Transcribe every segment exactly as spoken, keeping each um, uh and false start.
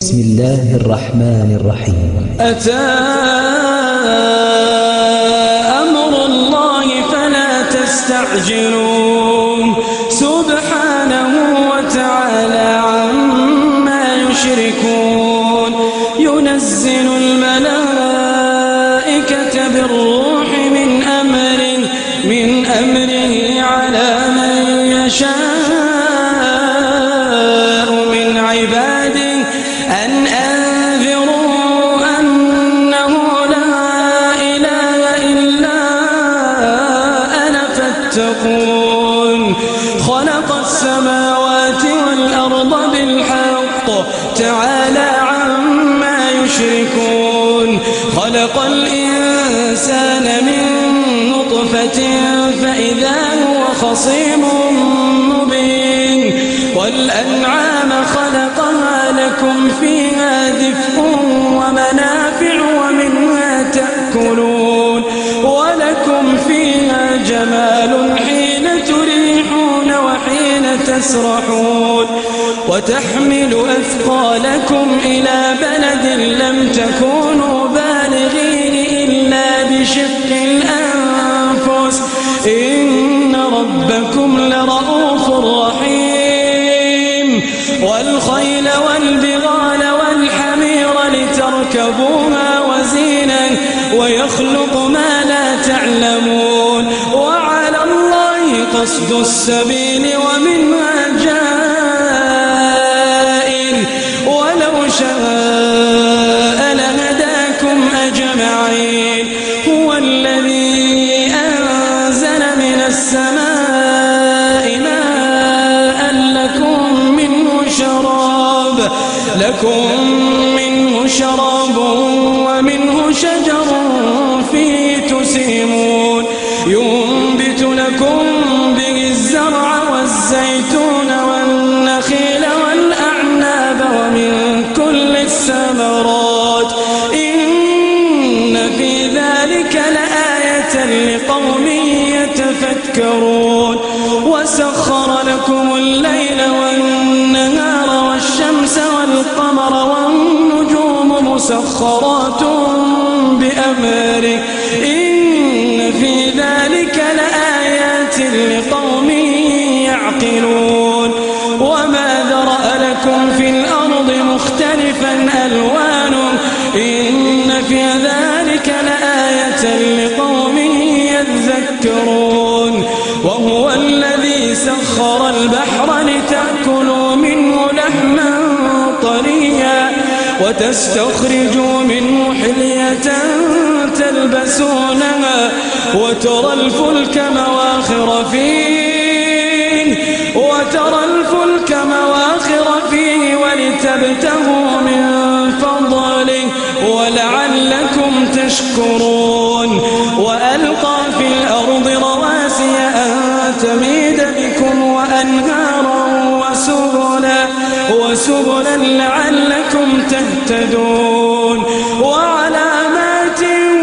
بسم الله الرحمن الرحيم. أتى أمر الله فلا تستعجلون سبحانه وتعالى عما يشركون. ينزل الملائكة بالروح من أمره من أمره على من يشاء من عباده أن أنذروا أنه لا إله إلا أنا فاتقون. خلق السماوات والأرض بالحق تعالى عما يشركون. خلق الإنسان من نطفة فإذا هو خصيم مبين. والأنعام خلقها لكم فيها دفء ومنافع ومنها تأكلون ولكم فيها جمال حين تريحون وحين تسرحون. وتحمل أثقالكم إلى بلد لم تكونوا بالغين إلا بشق الأنفس إن ربكم لرؤوف رحيم. والخيل والبغال والحمير لتركبوها وزينا ويخلق ما لا تعلمون. وعلى الله قصد السبيل ومنها جائر ولو شاء لهداكم أجمعين. هو الذي أنزل من السماء ماء لكم منه شراب لكم منه شراب ومنه شجر فيه تسيمون. ينبت لكم به الزرع والزيتون والنخيل والأعناب ومن كل الثمرات إن في ذلك لآية لقوم يتفكرون. وسخر لكم الليل والنهار والشمس والقمر والنجوم مسخرات بأمره إن في ذلك لآيات لقوم يعقلون. وما ذرأ لكم في الأرض مختلفا ألوانه إن في ذلك لآية لقوم يذكرون. وهو الذي سخر البحر لتأكلوا منه لحما طريا وتستخرجوا منه حلية تلبسونها وترى الفلك مواخر فيه وترى الفلك مواخر فيه ولتبتغوا من فضله ولعلكم تشكرون. وألقى في الأرض رواسي أن تميد بكم وأنهارا وسبلا وسبلا لعلكم تهتدون. وعلامات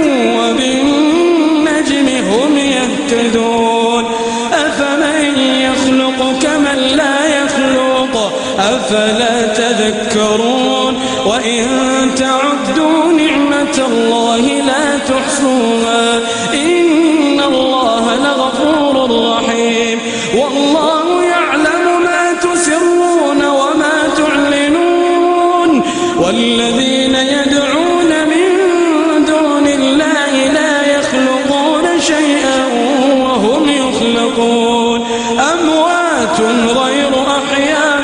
وبالنجم هم يهتدون. أفمن يخلق كمن لا يخلق أفلا تذكرون. وإن تعدوا نعمة الله لا تحصوها إن الله لغفور رحيم. والله يعلم ما تسرون وما تعلنون. والذين يدعون من دون الله لا يخلقون شيئا وهم يخلقون أموات غير أحياء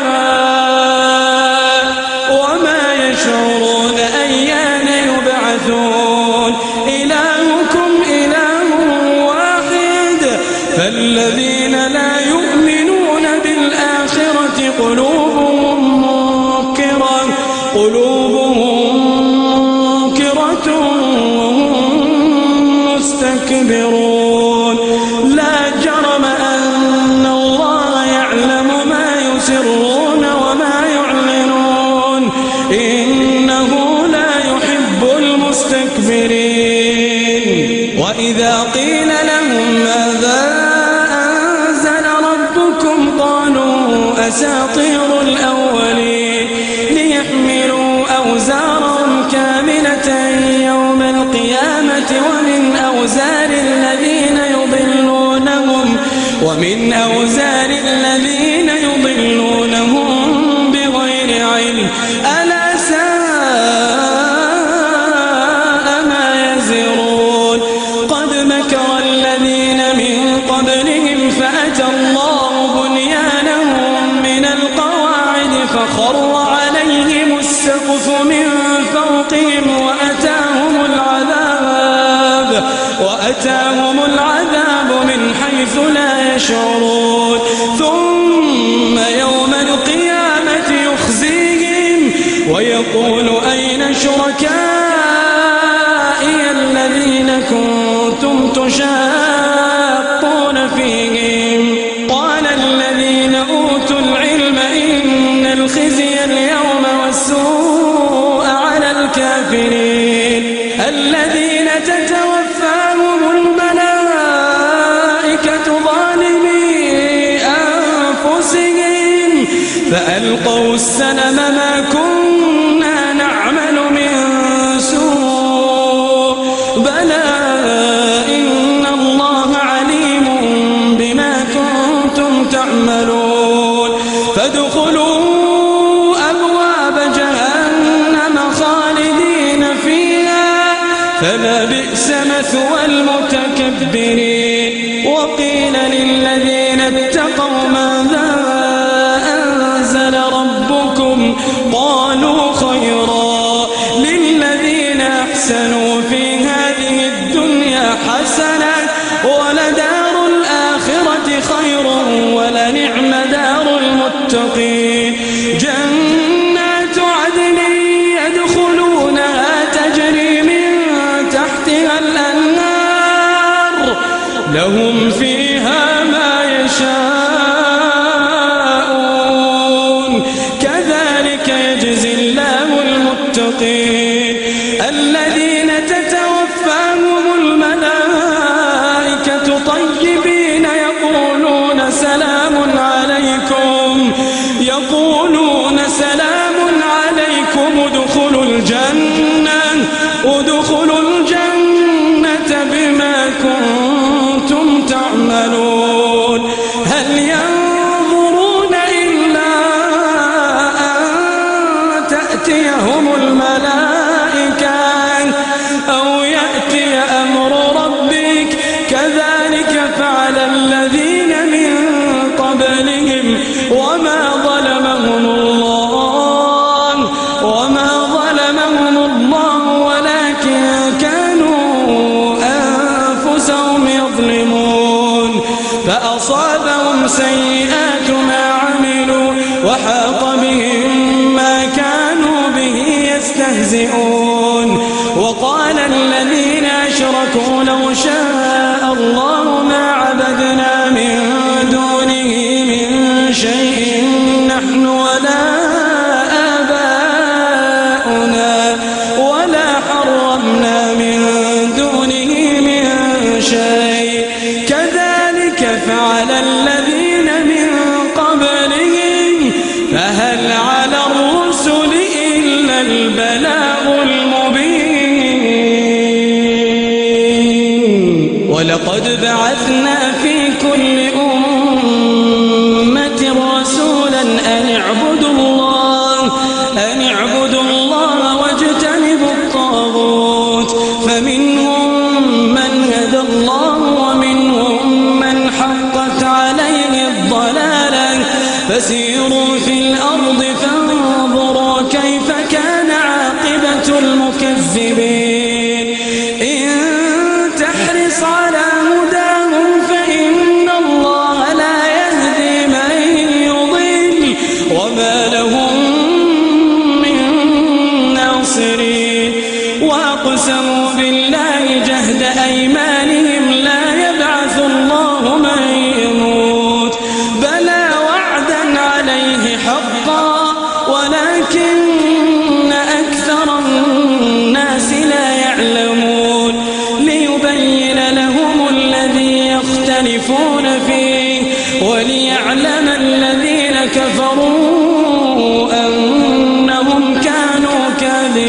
وما يشعرون أيان يبعثون. إلهكم إله واحد فالذين لا يؤمنون بالآخرة قلوبهم منكرة قلوبهم منكرة وهم مستكبرون. لا جرم أن الله يعلم ما يسرون وما يعلنون إنه لا يحب المستكبرين. وإذا قيل لهم ماذا أنزل ربكم قالوا أساطير الأولين ليحملوا أوزارهم كاملة يوم القيامة ومن أوزار الذين يضلونهم ومن أوزار الذين يضلونهم بغير علم ألا ساء ما يزرون قد مكر الذين من قبلهم فأتى الله بنيانهم من القواعد فخر عليهم السقف من فوقهم وأتاهم العذاب وأتاهم العذاب من حيث لا يشعرون ثم يوم القيامة يخزيهم ويقول أين شركائي الذين كنتم تشاقون فيهم قال الذين أوتوا العلم إن الخزي اليوم والسوء على الكافرين الذين تتوفاهم الملائكة ظالمي أنفسهم فألقوا السلم ما كنا نعمل من سوء بلى إن الله عليم بما كنتم تعملون فادخلوا أبواب جهنم خالدين فيها فما بئس مثوى المتكبرين وقيل للذين اتقوا ماذا أنزل ربكم قالوا خيرا للذين أحسنوا في هذه الدنيا حسنة ولدار الآخرة خير ولنعم دار المتقين جنات عدن يدخلونها تجري من تحتها الأنهار لهم فيها ما يشاءون كذلك يجزي الله المتقين الذين تتوفاهم الملائكة طيبين يقولون سلام عليكم يقولون سلام عليكم ادخلوا الجنة ادخلوا الجنة بما كنتم تعملون هل ينظرون إلا أن تأتيهم الملائكة أو يأتي أمر ربك كذلك فعل الذين من قبلهم وما ظلمهم الله وما ظلمهم الله ولكن كانوا أنفسهم يظلمون فأصابهم سيئات ما عملوا وحاق بهم ما كانوا به يستهزئون وقال الذين أشركوا لو شاء الله ما عبدنا من دونه من شيء نحن ولا آباؤنا ولا حرمنا من دونه من شيء كذلك فعل الذين من قبلهم فهل على الرسل إلا البلاغ المبين ولقد بعثنا في كل أمة رسولا أن اعبدوا الله أن اعبدوا الله واجتنبوا الطاغوت فمنهم من هدى الله ومنهم من حقت عليه الضلالة فسيروا في الأرض فانظروا كيف كان عاقبة المكذبين إن تحرص على هداهم فإن الله لا يهدي من يضل وما لهم من ناصرين وأقسموا بالله جهد أيمانهم لا يبعث الله من يموت بلى وعدا عليه حقا ولكن أكثر الناس لا يعلمون ليبين لهم الذي يختلفون فيه وليعلم الذين كفروا أنهم كانوا كاذبين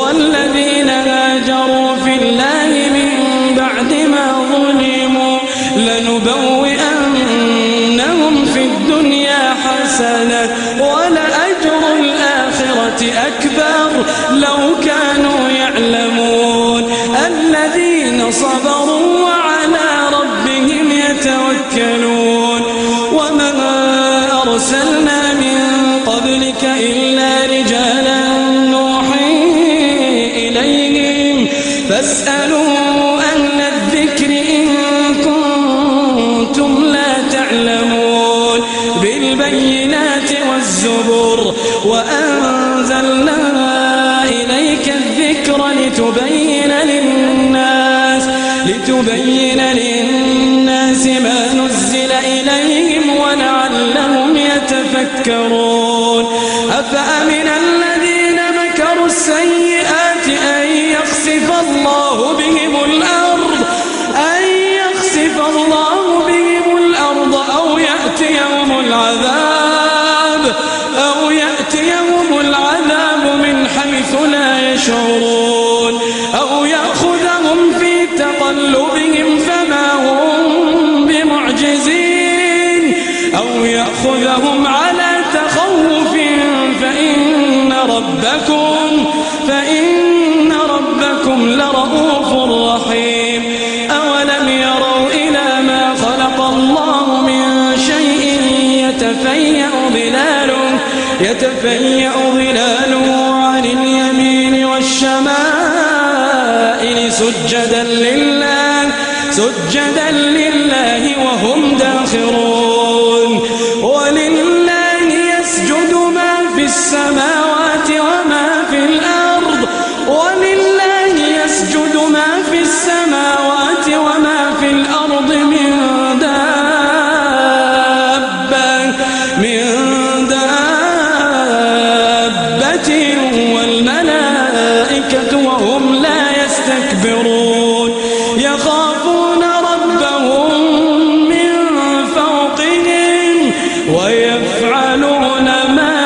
والذين هاجروا في الله من بعد ما ظلموا لنبوئنهم في الدنيا حسنة ولأجر الآخرة أكبر لو كانوا يعلمون الذين صبروا وعلى ربهم يتوكلون وما أرسلنا من قبلك إلا رجالا نوحي إليهم فاسألوا أهل الذكر إن كنتم لا تعلمون بالبينات والزبر وأنزلنا إليك الذكر لتبين للناس لتبين للناس ما نزل إليهم ولعلهم يتفكرون أفأمن الذين مكروا السيئات أن يخسف الله بهم الأرض أن يخسف الله بهم الأرض أو يأتيهم العذاب أو يأتيهم العذاب من حيث لا يشعرون أو يأخذهم في تقلبهم فما هم بمعجزين أو يأخذهم على تخوف فإن ربكم فإن ربكم لرؤوف رحيم أولم يروا إلى ما خلق الله من شيء يتفيأ ظلاله يتفيأ ظلاله عن اليمين والشمائل سجدا لله سجدا لله وهم داخرون ولله يسجد ما في السماوات وما في الأرض ولله يسجد ما في السماوات وما في الأرض من دابة من دابة والملائكة وهم لا يستكبرون يخافون ربهم من فوقهم ويفعلون ما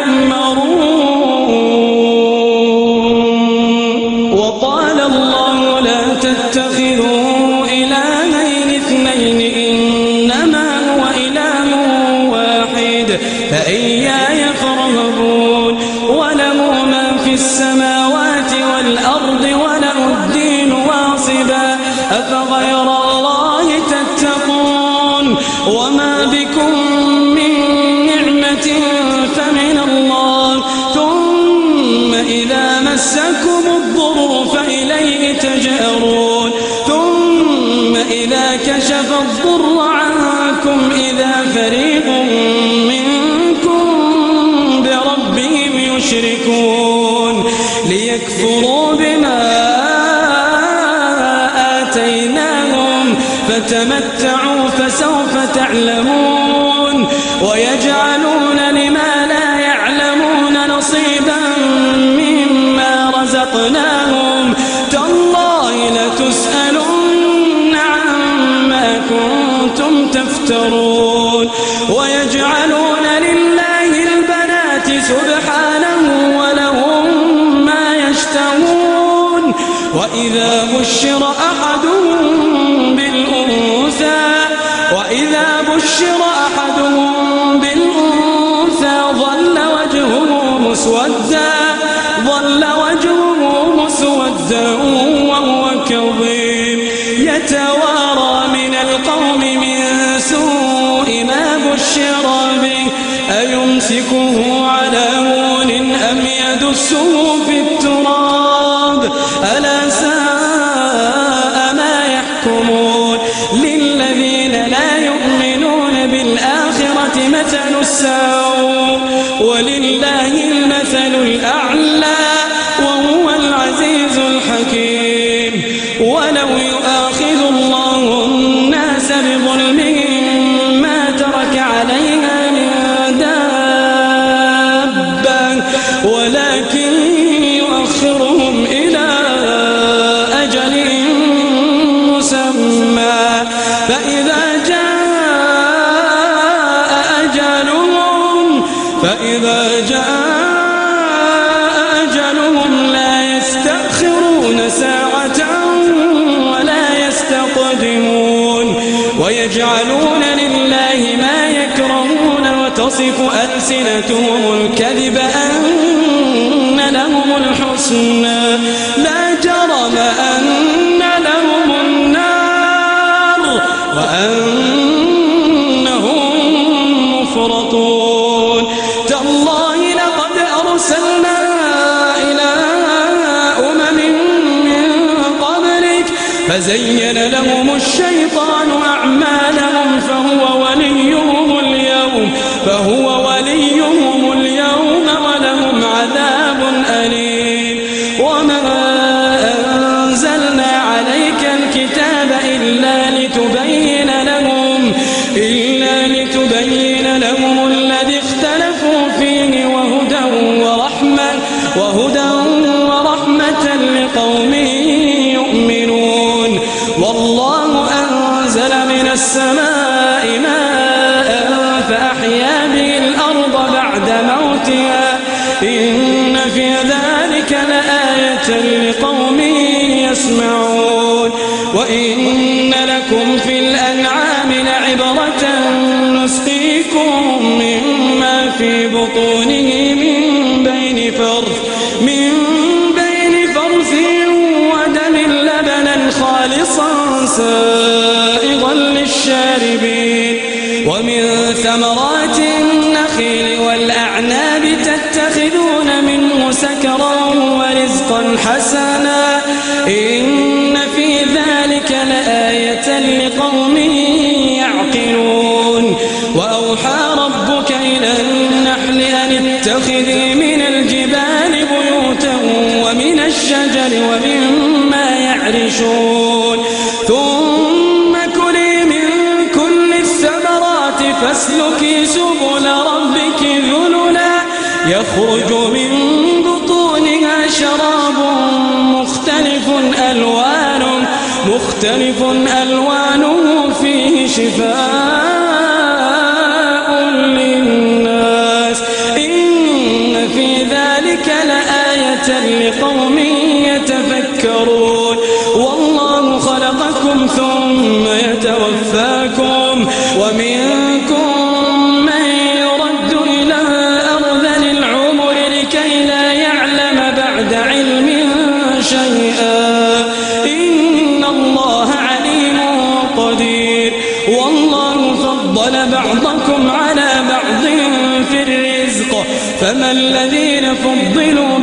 يؤمرون وقال الله لا تتخذوا إلهين اثنين إنما هو إله واحد فإياي فارهبون وله ما في السماوات والأرض وله الدين واصبا أفغير الله تتقون وما بكم من نعمة فمن الله ثم إذا مسكم الضر فإليه تجأرون ثم إذا كشف الضر عنكم إذا فريق منكم بربهم يشركون ليكفروا بما آتيناهم فتمتعوا فسوف تعلمون ويجعلون لما لا يعلمون نصيبا مما رزقناهم تالله لتسألن عما كنتم تفترون ويجعلون لله البنات سبحانه ولهم ما يشتهون وإذا بشر أحدهم بالأنثى وإذا بشر أحدهم بالأنثى ظل وجهه مسودا ظل وجهه مسودا وهو كظيم يتوارى من القوم من سوء ما بشر به أيمسكه على هون أم يدسه في التراب ألا ساء ما يحكمون للذين لا يؤمنون بالآخرة مثل السوء ولله المثل الأعلى وهو العزيز الحكيم ولو يؤاخذ الله الناس بظلمهم ما ترك عليها من دابة ولكن يؤخرهم إلى أجل مسمى فإذا جاء أجلهم ويجعلون لله ما يكرهون وتصف ألسنتهم الكذب أن لهم الحسنى لا جرم أن لهم النار وأنهم مفرطون تالله لقد أرسلنا إلى أمم من قبلك فزين لهم الشيطان أعمالهم فهو وليهم اليوم فهو وليهم اليوم ولهم عذاب أليم وما أنزلنا عليك الكتاب إلا لتبين لهم إلا لتبين لهم الذي اختلفوا فيه وهدى ورحمة وهدى ورحمة لقوم يؤمنون والله أنزل من السماء ماء فأحيا به الأرض بعد موتها إن في ذلك لآية لقوم يسمعون وإن لكم في الأنعام لعبرة نسقيكم مما في بطونه من بين فرث من بين فرث ودم لبنا خالصا سائغا للشاربين ومن ثمرات النخيل والأعناب تتخذون منه سكرا ورزقا حسنا إن في ذلك لآية لقوم يعقلون وأوحى ربك إلى النحل أن اتخذي من الجبال بيوتا ومن الشجر ومما يعرشون ثم كلي من كل الثمرات فاسلكي سبل ربك ذللا يخرج من بطونها شراب مختلف ألوانه مختلف ألوانه فيه شفاء للناس إن في ذلك لآية لقوم يتفكرون والله خلقكم ثم يتوفاكم ومنكم من يرد إلى أرذل العمر لكي لا يعلم بعد علم شيئا إن الله عليم قدير والله فضل بعضكم على بعض في الرزق فما الذين فضلوا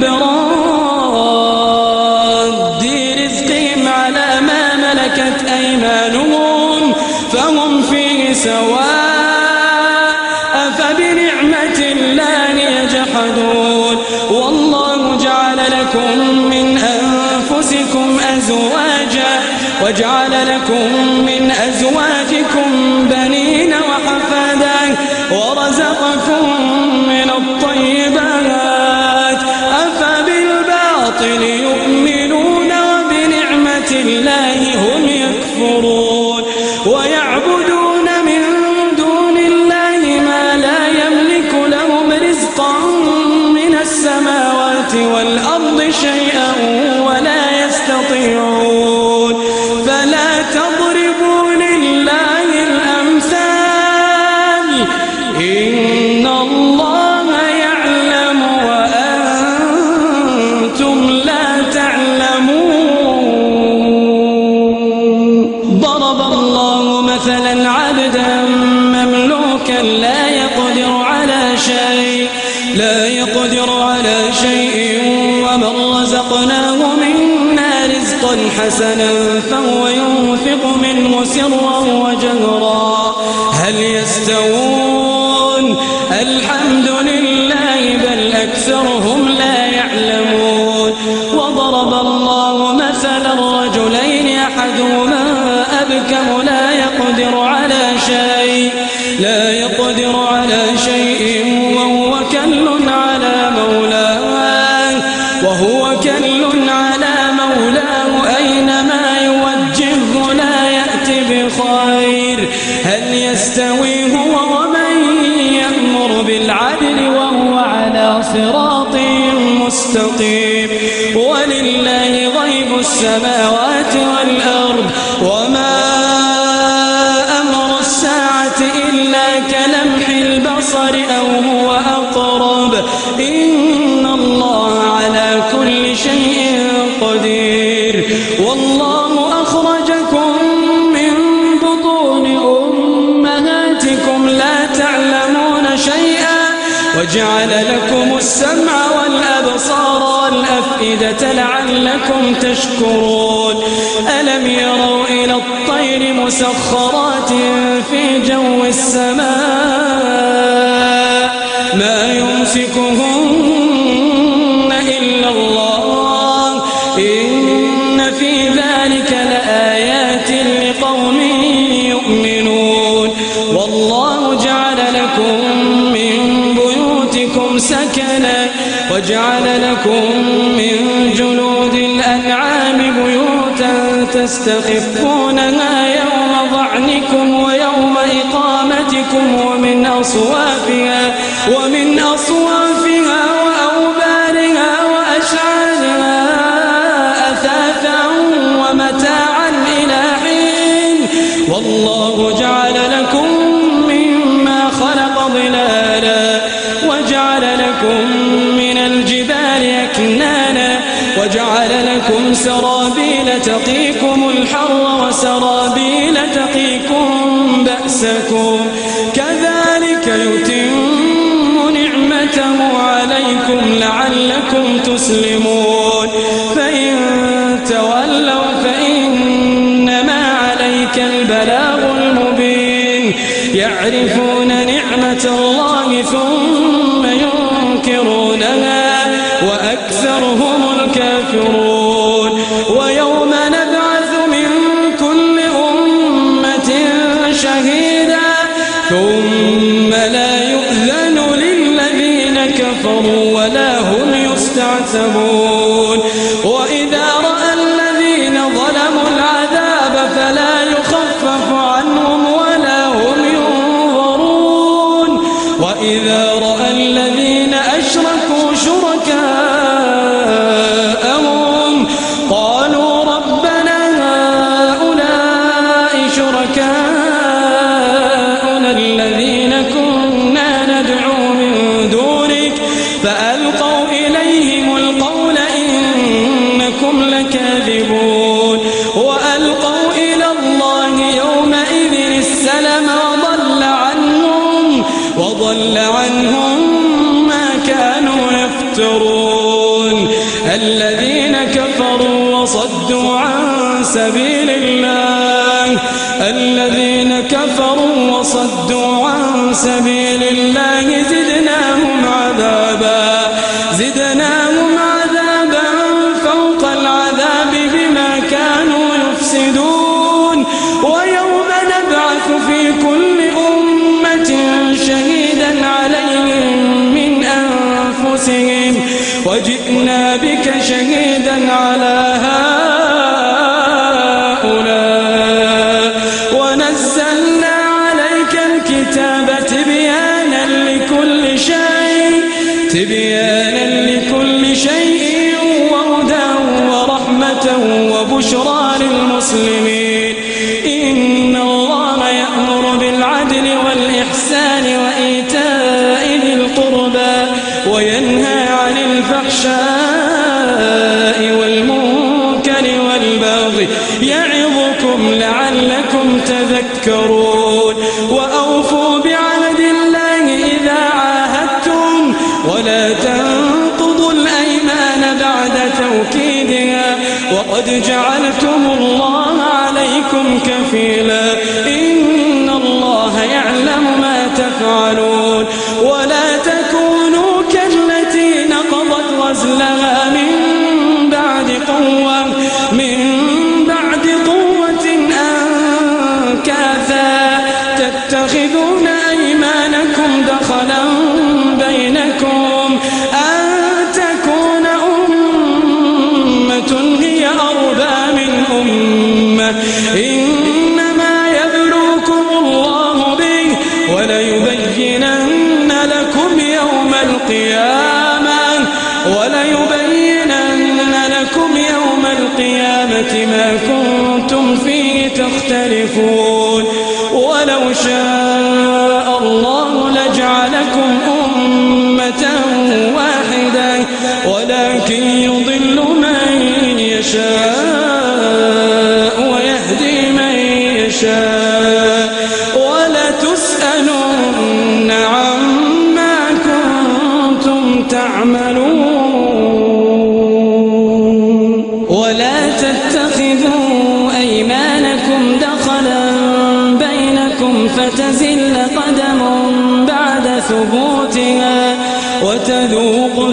براد رزقهم على ما ملكت أيمانهم فهم فيه سواء أفبنعمة الله يجحدون والله جعل لكم من أنفسكم أزواجا وجعل لكم من أزواجكم بنين وحفادا ورزقكم من الطيبات أفبالباطل يؤمنون وبنعمة الله هم يكفرون ويعبدون من دون الله ما لا يملك لهم رزقا من السماوات والأرض شيئا ولا يستطيعون فلا تضربوا لله الأمثال إن الله يعلم وأنتم لا تعلمون ضرب الله مثلا عبدا مملوكا لا يقدر على شيء لا يقدر على شيء ومن رزقناه منا رزقا حسنا فهو ينفق منه سرا وجهرا هل يستوون الحمد لله بل أكثرهم لا يعلمون وضرب الله مثلا رجلين أحدهما أبكم لا يقدر على شيء لا يقدر على شيء وهو كل على مولاه وهو كل على مولاه أينما يوجهه لا يأتي بخير هل يستوي هو ومن يأمر بالعدل وهو على صراط مستقيم ولله غيب السماوات والأرض وما أمر شيء قدير. والله أخرجكم من بطون أمهاتكم لا تعلمون شيئا وجعل لكم السمع والأبصار والأفئدة لعلكم تشكرون. ألم يروا إلى الطير مسخرات في جو السماء ما يمسكهن إلا الله إن في ذلك لآيات لقوم يؤمنون. والله جعل لكم من بيوتكم سكنا وجعل لكم من جلود الأنعام بيوتا تستخفونها يوم ظعنكم ويوم إقامتكم ومن أصوافها ومن أصوافها وأوبارها وأشعارها أثاثا ومتاعا إلى حين. والله جعل لكم مما خلق ظلالا وجعل لكم من الجبال أكنانا وجعل لكم سرابيل تقيكم الحر وسرابيل تقيكم بأسكم كذلك يتم نعمته عليكم لعلكم تسلمون. فإن تولوا فإنما عليك البلاغ المبين. يعرفون نعمة الله ثم ينكرونها وأكثرهم الكافرون. ويوم نبعث من كل أمة شهيدا ثم لا يؤذن للذين كفروا ولا هم يستعتبون. وإذا رأى الذين ظلموا العذاب فلا يخفف عنهم ولا هم ينظرون. وإذا رأى الذين أشركوا شركاءهم قالوا ربنا هؤلاء شركاؤنا الذين كنا ندعو من دونك فألقوا إليهم القول إنكم لكاذبون. وألقوا إلى الله يومئذ السلم وضل عنهم وضل عنهم ما كانوا يفترون. الذين كفروا وصدوا عن سبيل الله الذين كفروا وصدوا عن سبيل الله زدناهم عذابا زدناهم عذابا فوق العذاب بما كانوا يفسدون. ويوم نبعث في كل أمة شهيدا عليهم من أنفسهم وجئنا بك شهيدا على هؤلاء ونزلنا عليك الكتاب تبيانا لكل شيء تبيانا لكل شيء وهدى ورحمة وبشرى للمسلمين. إن الله يأمر بالعدل والإحسان وإيتاء ذي القربى وينهى عن الفحشاء والمنكر والبغي يعظكم لعلكم تذكرون. وأوفوا بعهد الله إذا عاهدتم ولا تنقضوا الأيمان بعد توكيدها وقد جعلتم الله عليكم كفيلا. إن الله يعلم ما تفعلون. ولا تكونوا كالتي نقضت غزلها من بعد قوة من بعد قوة أنكاثا تتخذون أيمانكم دخلا بينكم أن تكون أمة هي أربى من أمة إنما يبلوكم الله به وليبينن لكم يوم القيامة وليبينن لكم يوم القيامة ما كنتم فيه تختلفون. ولو شاء الله لجعلكم أمة واحدة ولكن يضل تتخذوا أيمانكم دخلا بينكم فتزل قدم بعد ثبوتها وتذوقوا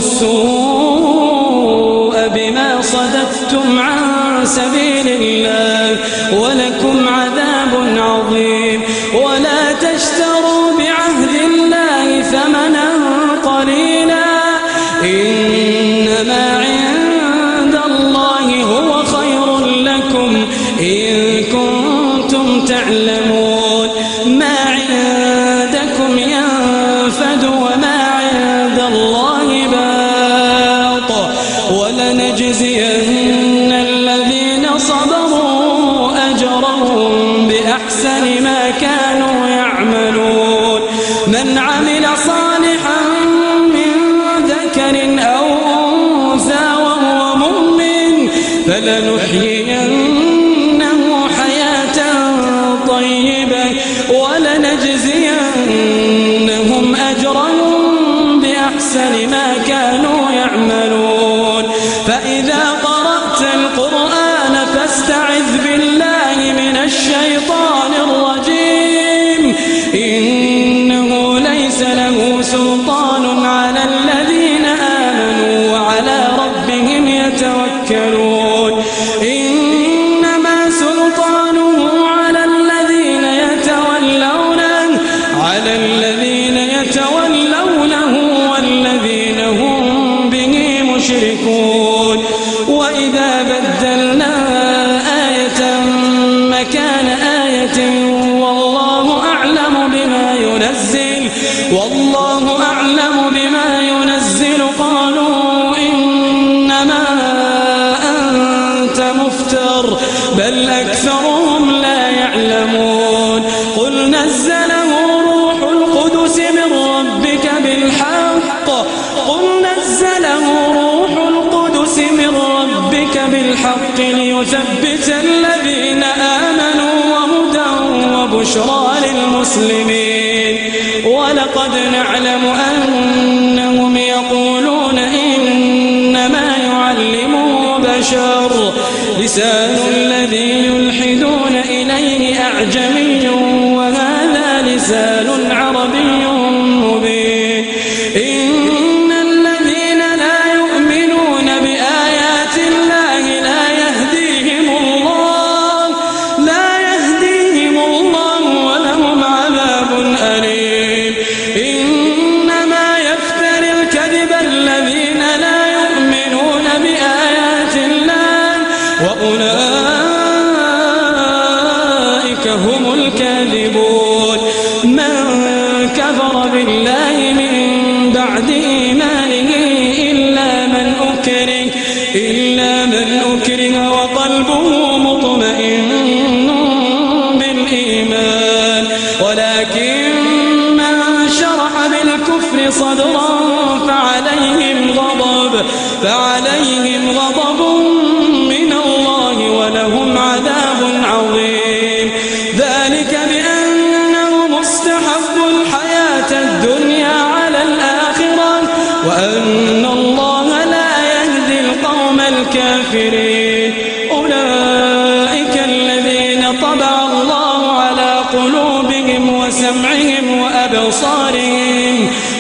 السوء بما صددتم عن سبيل الله ولكم عذاب عظيم. ولا تشتروا بعهد الله ثمنا قليلا إنما عند الله هو خير لكم إن كنتم تعلمون. ما عندكم ينفد وما عند الله باق ولنجزين الذين صبروا أجرهم بأحسن ما كانوا يعملون. من عمل صالحا من ذكر أو أنثى وهو مؤمن فلنحيينه حياة طيبة ولنجزينهم أجرهم بأحسن ما كانوا يعملون. فإذا قرأت القرآن فاستعذ بالله من الشيطان الرجيم إنه ليس له سلطان على الذين آمنوا وعلى ربهم يتوكلون. إنما سلطانه على الذين يتولونه على الذين يتولونه والذين هم به مشركون. وإذا بدلنا آية مكان آية والله أعلم بما ينزل والله أعلم بما ينزل قالوا إنما أنت مفتر بل أكثرهم لا يعلمون. قل نزله روح القدس من ربك بالحق قل نزله روح القدس من ربك بالحق ليثبت الذين آمنوا وهدى وبشرى للمسلمين. ولقد نعلم أنهم يقولون إنما يعلمه بشر لسان الذي يلحدون إليه أعجمي وهذا لسان عربي مبين. إن الذين لا يؤمنون بآيات الله لا يهديهم الله لا يهديهم الله ولهم عذاب أليم. إنما يفتر الكذب الذين لا يؤمنون بآيات الله وأولئك هم الكاذبون. من كفر بالله من بعد إيمانه إلا من أكره إلا من أكره وقلبه مطمئن بالإيمان ولكن من شرح بالكفر صدرا فعليهم غضب فعليهم غضب من الله ولهم عذاب عظيم. ذلك بأنهم استحبوا الحياة الدنيا على الآخرة وأن الله لا يهدي القوم الكافرين. أولئك الذين طبع الله على قلوبهم وسمعهم وأبصارهم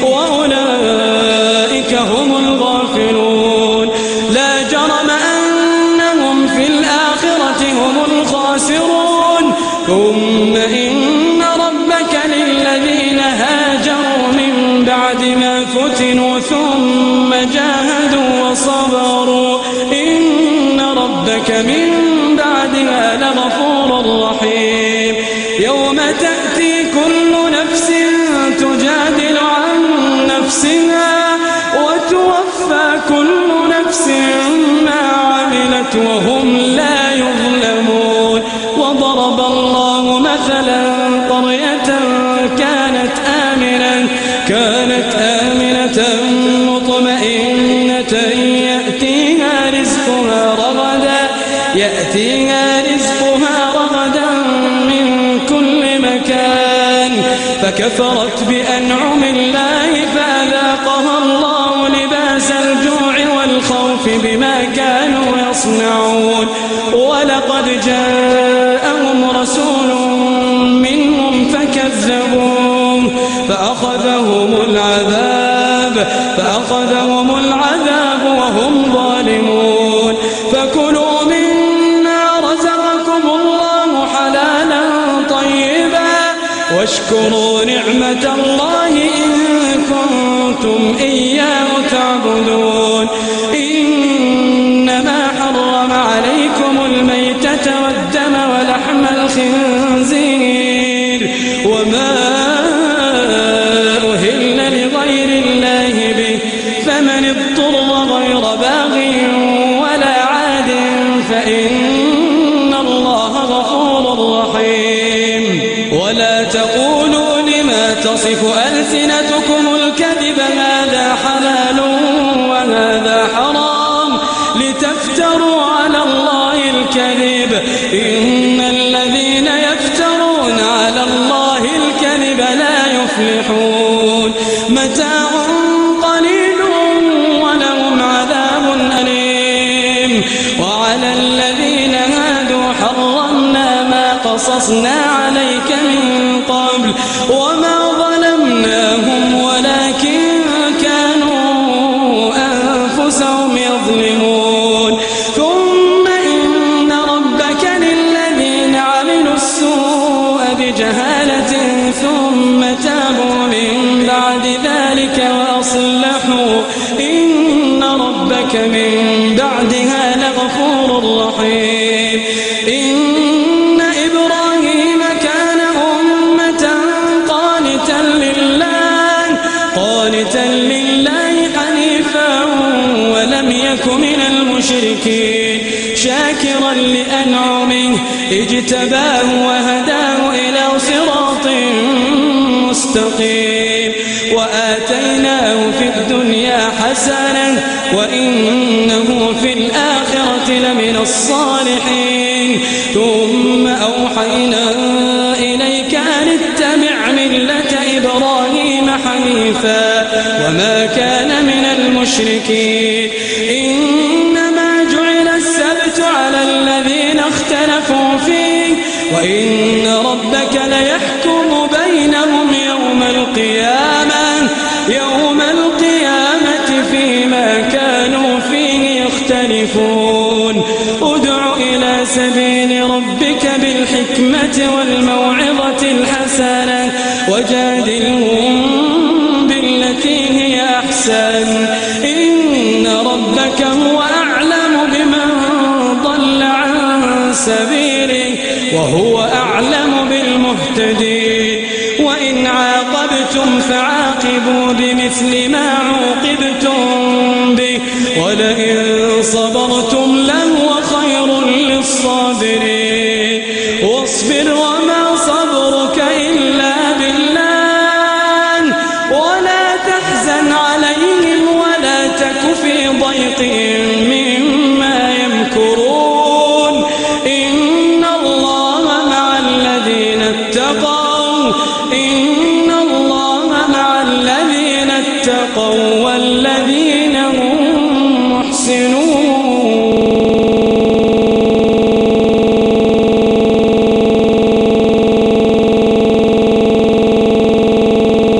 وأولئك هم الغافلون. لا جرم أنهم في الآخرة هم الخاسرون. ثم إن ربك للذين هاجروا من بعد ما فتنوا ثم جاهدوا وصبروا إن ربك من بعدها لغفور رحيم. يوم تأتي كل نفس تجادل عن نفسها وتوفى كل نفس ما عملت وهم لا يظلمون. وضرب الله مثلا قرية كانت آمنة كانت آمنة مطمئنة يأتيها رزقها رغدا يأتيها رزقها رغدا من كل مكان فكفرت بأنعم الله فأذاقها الله لباس الجوع والخوف بما كانوا يصنعون. ولقد جاءهم رسول منهم فكذبوه فأخذهم العذاب فأخذهم العذاب وهم ظالمون فكلوا مما رزقكم الله حلالا طيبا واشكروا نعمة الله إن كنتم إياه تعبدون إنما حرم عليكم الميتة والدم ولحم الخنزير وما أهل لغير الله به فمن اضطر غير باغ ولا عاد فإن الله غفور رحيم ولا تقولوا لما تصف ألسنتكم الكذب هذا حلال وهذا حرام لتفتروا على الله الكذب إن الذين يفترون على الله الكذب لا يفلحون متاع قليل ولهم عذاب أليم وعلى الذين هادوا حرمنا ما قصصنا عليك من قبل وما ظلمناهم ولكن كانوا أنفسهم يظلمون ثم إن ربك للذين عملوا السوء بجهالة ثم تابوا من بعد ذلك وأصلحوا إن ربك من بعدها لغفور رحيم إن إبراهيم كان أمة قانتا لله قانتا لله حنيفا ولم يك من المشركين شاكرا لأنعمه اجتباه وهداه إلى صراط مستقيم وآتيناه في الدنيا حسنة وإنه في الآخرة لمن الصالحين ثم أوحينا إليك أن اتبع ملة إبراهيم حنيفا وما كان من المشركين إنما جعل السبت على الذين اختلفوا فيه وإن ربك ليحكم بينهم يوم القيامة يوم القيامة فيما كانوا فيه يختلفون ادع إلى سبيل ربك بالحكمة والموعظة الحسنة وجادلهم بالتي هي أحسن إن ربك هو أعلم بمن ضل عن سبيله وهو أعلم بالمهتدين وإن عاقبتم فعاقبوا بمثل ما عوقبتم به ولئن صبرتم لهو خير للصابرين واصبر وما صبرك إلا بالله ولا تحزن عليهم ولا تك في ضيق مما يمكرون إن الله مع الذين اتقوا إن الله مع الذين اتقوا والذين هم محسنون